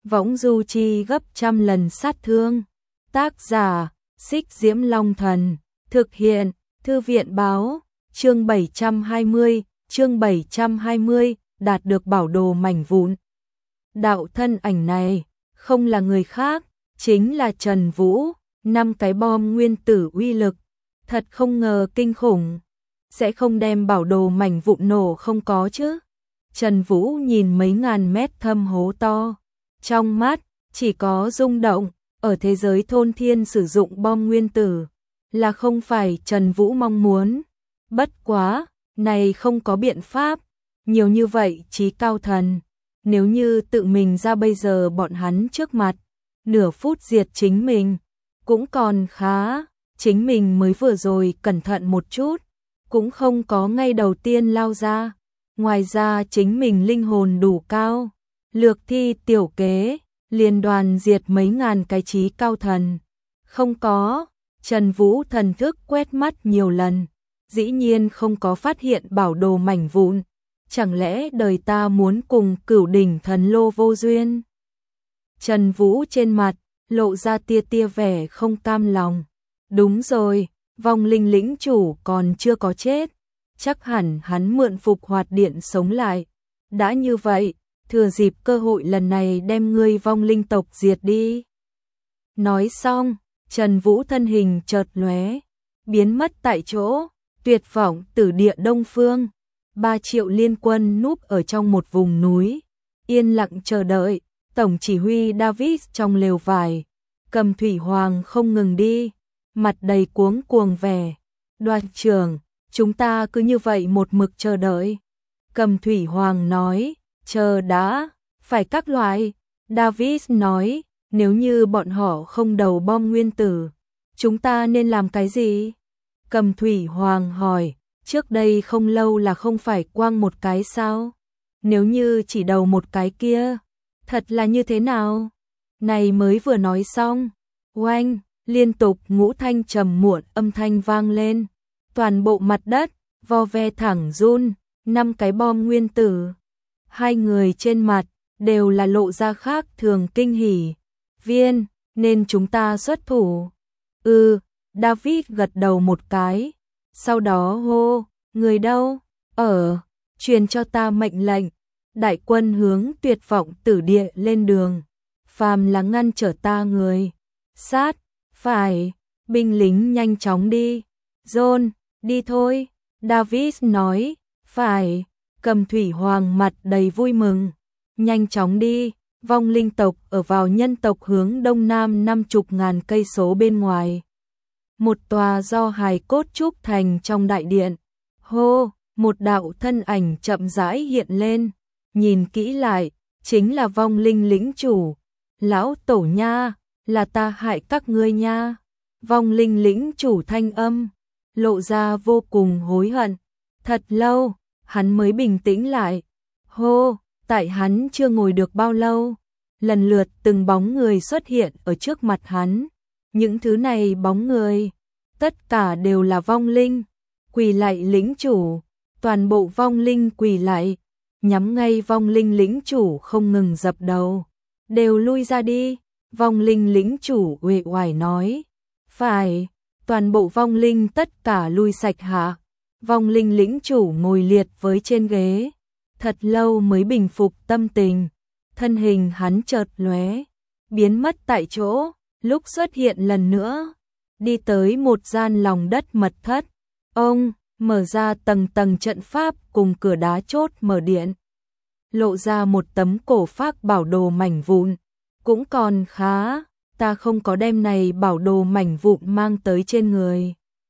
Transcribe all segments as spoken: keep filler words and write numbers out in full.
võng du chi gấp trăm lần sát thương. Tác giả, Xích Diễm Long Thần, thực hiện, Thư viện báo, chương bảy trăm hai mươi, chương bảy trăm hai mươi, đạt được bảo đồ mảnh vụn. Đạo thân ảnh này, không là người khác, chính là Trần Vũ, năm cái bom nguyên tử uy lực, thật không ngờ kinh khủng, sẽ không đem bảo đồ mảnh vụn nổ không có chứ. Trần Vũ nhìn mấy ngàn mét thâm hố to, trong mắt chỉ có rung động, ở thế giới thôn thiên sử dụng bom nguyên tử, là không phải Trần Vũ mong muốn. Bất quá, này không có biện pháp, nhiều như vậy trí cao thần, nếu như tự mình ra bây giờ bọn hắn trước mặt, nửa phút diệt chính mình, cũng còn khá, chính mình mới vừa rồi cẩn thận một chút, cũng không có ngay đầu tiên lao ra, ngoài ra chính mình linh hồn đủ cao, lược thi tiểu kế, liên đoàn diệt mấy ngàn cái trí cao thần, không có. Trần Vũ thần thức quét mắt nhiều lần, dĩ nhiên không có phát hiện bảo đồ mảnh vụn, chẳng lẽ đời ta muốn cùng Cửu Đỉnh Thần Lô vô duyên? Trần Vũ trên mặt lộ ra tia tia vẻ không cam lòng. Đúng rồi, vong linh lĩnh chủ còn chưa có chết, chắc hẳn hắn mượn phục hoạt điện sống lại. Đã như vậy, thừa dịp cơ hội lần này đem ngươi vong linh tộc diệt đi. Nói xong, Trần Vũ thân hình chợt lóe, biến mất tại chỗ. Tuyệt vọng tử địa Đông Phương, ba triệu liên quân núp ở trong một vùng núi, yên lặng chờ đợi. Tổng chỉ huy David trong lều vải, Cầm Thủy Hoàng không ngừng đi, mặt đầy cuống cuồng vẻ. Đoàn trưởng, chúng ta cứ như vậy một mực chờ đợi. Cầm Thủy Hoàng nói, chờ đã, phải các loại. David nói, nếu như bọn họ không đầu bom nguyên tử, chúng ta nên làm cái gì? Cầm Thủy Hoàng hỏi, trước đây không lâu là không phải quang một cái sao? Nếu như chỉ đầu một cái kia, thật là như thế nào? Này mới vừa nói xong, oanh, liên tục ngũ thanh trầm muộn âm thanh vang lên, toàn bộ mặt đất vo ve thẳng run, năm cái bom nguyên tử. Hai người trên mặt đều là lộ ra khác thường kinh hỉ. Viên, nên chúng ta xuất thủ. Ừ, David gật đầu một cái, sau đó hô, người đâu? Ở, truyền cho ta mệnh lệnh. Đại quân hướng tuyệt vọng tử địa lên đường, phàm là ngăn trở ta người, sát, phải, binh lính nhanh chóng đi. John, đi thôi. David nói, phải. Cầm Thủy Hoàng mặt đầy vui mừng, nhanh chóng đi. Vong linh tộc ở vào nhân tộc hướng đông nam năm chục ngàn cây số bên ngoài. Một tòa do hài cốt trúc thành trong đại điện. Hô, một đạo thân ảnh chậm rãi hiện lên, nhìn kỹ lại, chính là vong linh lĩnh chủ. Lão tổ nha, là ta hại các ngươi nha. Vong linh lĩnh chủ thanh âm, lộ ra vô cùng hối hận. Thật lâu, hắn mới bình tĩnh lại. Hô, tại hắn chưa ngồi được bao lâu, lần lượt từng bóng người xuất hiện ở trước mặt hắn. Những thứ này bóng người, tất cả đều là vong linh, quỳ lạy lĩnh chủ, toàn bộ vong linh quỳ lạy, nhắm ngay vong linh lĩnh chủ không ngừng dập đầu. Đều lui ra đi, vong linh lĩnh chủ uể oải nói. Phải, toàn bộ vong linh tất cả lui sạch hạ. Vong linh lĩnh chủ ngồi liệt với trên ghế, thật lâu mới bình phục tâm tình, thân hình hắn chợt lóe, biến mất tại chỗ, lúc xuất hiện lần nữa, đi tới một gian lòng đất mật thất. Ông mở ra tầng tầng trận pháp cùng cửa đá chốt mở điện, lộ ra một tấm cổ phác bảo đồ mảnh vụn, cũng còn khá, ta không có đem này bảo đồ mảnh vụn mang tới trên người.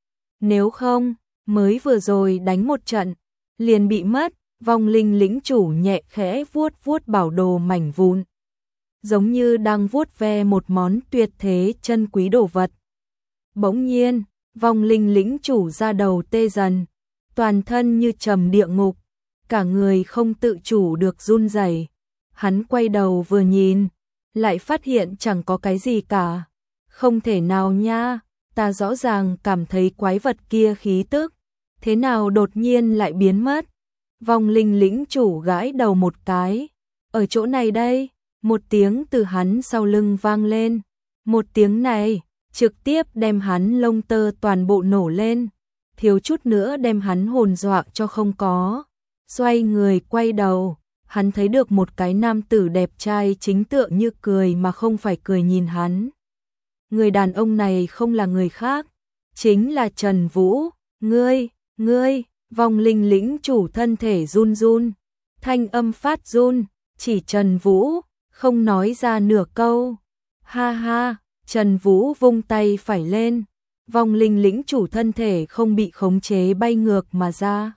Nếu không, mới vừa rồi đánh một trận, liền bị mất. Vong linh lĩnh chủ nhẹ khẽ vuốt vuốt bảo đồ mảnh vụn, giống như đang vuốt ve một món tuyệt thế chân quý đồ vật. Bỗng nhiên, vong linh lĩnh chủ ra đầu tê dần, toàn thân như trầm địa ngục, cả người không tự chủ được run rẩy. Hắn quay đầu vừa nhìn, lại phát hiện chẳng có cái gì cả. Không thể nào nha, ta rõ ràng cảm thấy quái vật kia khí tức, thế nào đột nhiên lại biến mất? Vong linh lĩnh chủ gãi đầu một cái, ở chỗ này đây, một tiếng từ hắn sau lưng vang lên. Một tiếng này, trực tiếp đem hắn lông tơ toàn bộ nổ lên, thiếu chút nữa đem hắn hồn dọa cho không có. Xoay người quay đầu, hắn thấy được một cái nam tử đẹp trai chính tựa như cười mà không phải cười nhìn hắn. Người đàn ông này không là người khác, chính là Trần Vũ. Ngươi, ngươi, vong linh lĩnh chủ thân thể run run, thanh âm phát run, chỉ Trần Vũ, không nói ra nửa câu. Ha ha, Trần Vũ vung tay phải lên, vong linh lĩnh chủ thân thể không bị khống chế bay ngược mà ra,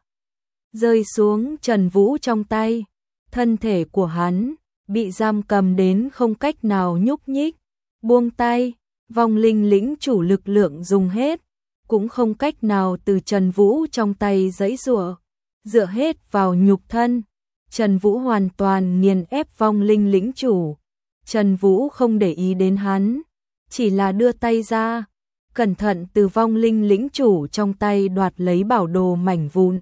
rơi xuống Trần Vũ trong tay. Thân thể của hắn bị giam cầm đến không cách nào nhúc nhích, buông tay, vong linh lĩnh chủ lực lượng dùng hết, cũng không cách nào từ Trần Vũ trong tay giãy giụa, dựa hết vào nhục thân. Trần Vũ hoàn toàn nghiền ép vong linh lĩnh chủ. Trần Vũ không để ý đến hắn, chỉ là đưa tay ra, cẩn thận từ vong linh lĩnh chủ trong tay đoạt lấy bảo đồ mảnh vụn.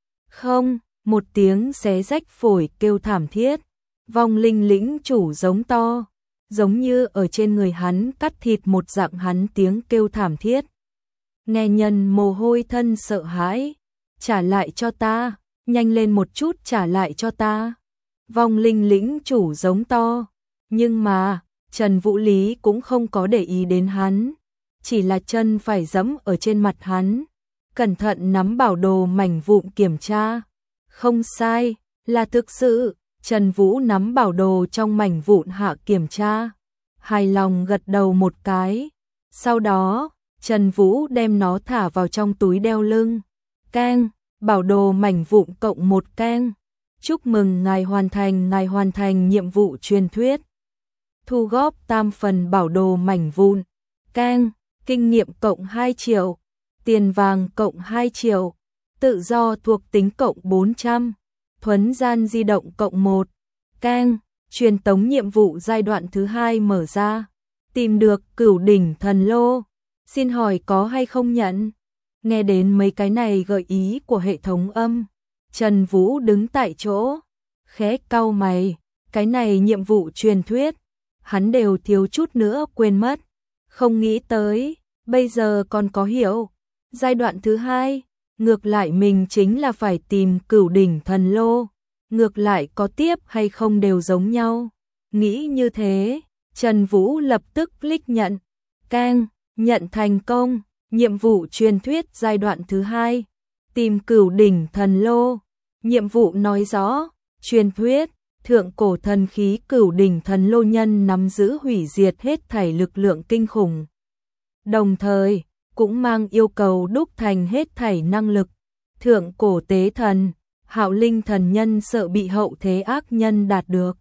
Không, một tiếng xé rách phổi kêu thảm thiết, vong linh lĩnh chủ giống to, giống như ở trên người hắn cắt thịt một dạng, hắn tiếng kêu thảm thiết. Nghe nhân mồ hôi thân sợ hãi, trả lại cho ta, nhanh lên một chút trả lại cho ta. Vong linh lĩnh chủ giống to, nhưng mà Trần Vũ Lý cũng không có để ý đến hắn, chỉ là chân phải giẫm ở trên mặt hắn, cẩn thận nắm bảo đồ mảnh vụn kiểm tra. Không sai, là thực sự. Trần Vũ nắm bảo đồ trong mảnh vụn hạ kiểm tra, hài lòng gật đầu một cái. Sau đó, Trần Vũ đem nó thả vào trong túi đeo lưng. Keng, bảo đồ mảnh vụn cộng một keng. Chúc mừng ngài hoàn thành, ngài hoàn thành nhiệm vụ truyền thuyết. Thu góp tam phần bảo đồ mảnh vụn. Keng, kinh nghiệm cộng hai triệu, tiền vàng cộng hai triệu, tự do thuộc tính cộng bốn trăm, thuấn gian di động cộng một. Keng, truyền tống nhiệm vụ giai đoạn thứ hai mở ra. Tìm được cửu đỉnh thần lô. Xin hỏi có hay không nhận? Nghe đến mấy cái này gợi ý của hệ thống âm, Trần Vũ đứng tại chỗ, khẽ cau mày, cái này nhiệm vụ truyền thuyết, hắn đều thiếu chút nữa quên mất, không nghĩ tới, bây giờ còn có hiểu. Giai đoạn thứ hai, ngược lại mình chính là phải tìm cửu đỉnh thần lô, ngược lại có tiếp hay không đều giống nhau. Nghĩ như thế, Trần Vũ lập tức click nhận. Keng, nhận thành công, nhiệm vụ truyền thuyết giai đoạn thứ hai, tìm cửu đỉnh thần lô. Nhiệm vụ nói rõ, truyền thuyết, thượng cổ thần khí cửu đỉnh thần lô nhân nắm giữ hủy diệt hết thảy lực lượng kinh khủng. Đồng thời, cũng mang yêu cầu đúc thành hết thảy năng lực. Thượng cổ tế thần, hạo linh thần nhân sợ bị hậu thế ác nhân đạt được,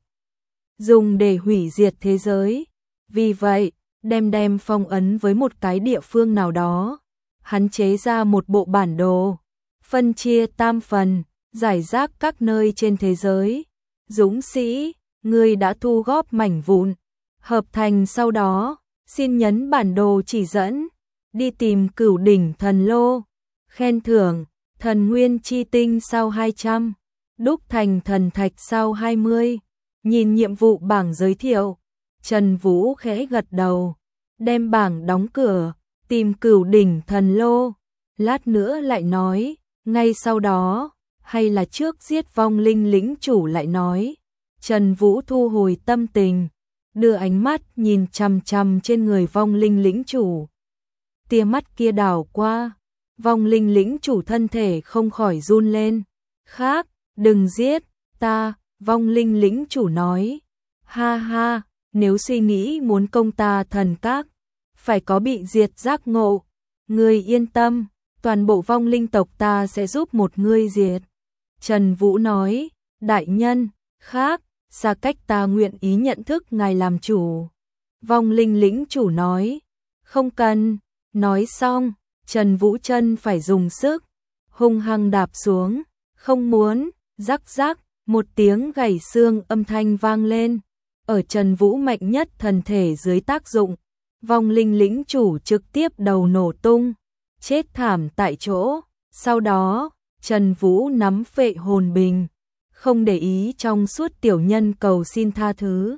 dùng để hủy diệt thế giới. Vì vậy, đem đem phong ấn với một cái địa phương nào đó. Hắn chế ra một bộ bản đồ, phân chia tam phần, giải rác các nơi trên thế giới. Dũng sĩ, ngươi đã thu góp mảnh vụn, hợp thành sau đó, xin nhấn bản đồ chỉ dẫn, đi tìm cửu đỉnh thần lô. Khen thưởng, thần nguyên chi tinh sau hai trăm, đúc thành thần thạch sau hai mươi. Nhìn nhiệm vụ bảng giới thiệu, Trần Vũ khẽ gật đầu, đem bảng đóng cửa, tìm cửu đỉnh thần lô. Lát nữa lại nói, ngay sau đó, hay là trước giết vong linh lĩnh chủ lại nói. Trần Vũ thu hồi tâm tình, đưa ánh mắt nhìn chằm chằm trên người vong linh lĩnh chủ. Tia mắt kia đảo qua, vong linh lĩnh chủ thân thể không khỏi run lên. Khác, đừng giết ta, vong linh lĩnh chủ nói. Ha ha, nếu suy nghĩ muốn công ta thần các, phải có bị diệt giác ngộ. Ngươi yên tâm, toàn bộ vong linh tộc ta sẽ giúp một ngươi diệt. Trần Vũ nói, đại nhân, khác, xa cách ta nguyện ý nhận thức ngài làm chủ. Vong linh lĩnh chủ nói, không cần. Nói xong, Trần Vũ chân phải dùng sức, hung hăng đạp xuống, không muốn. Rắc rắc, một tiếng gãy xương âm thanh vang lên. Ở Trần Vũ mạnh nhất thần thể dưới tác dụng, vong linh lĩnh chủ trực tiếp đầu nổ tung, chết thảm tại chỗ. Sau đó, Trần Vũ nắm phệ hồn bình, không để ý trong suốt tiểu nhân cầu xin tha thứ.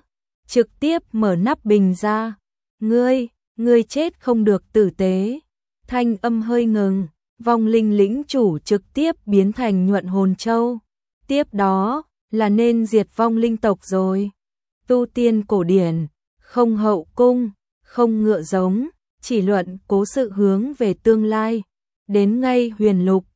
trực tiếp mở nắp bình ra. Ngươi, ngươi chết không được tử tế. Thanh âm hơi ngừng, vong linh lĩnh chủ trực tiếp biến thành nhuận hồn châu. Tiếp đó, là nên diệt vong linh tộc rồi. Tu tiên cổ điển, không hậu cung, không ngựa giống, chỉ luận cố sự hướng về tương lai. Đến ngay huyền lục,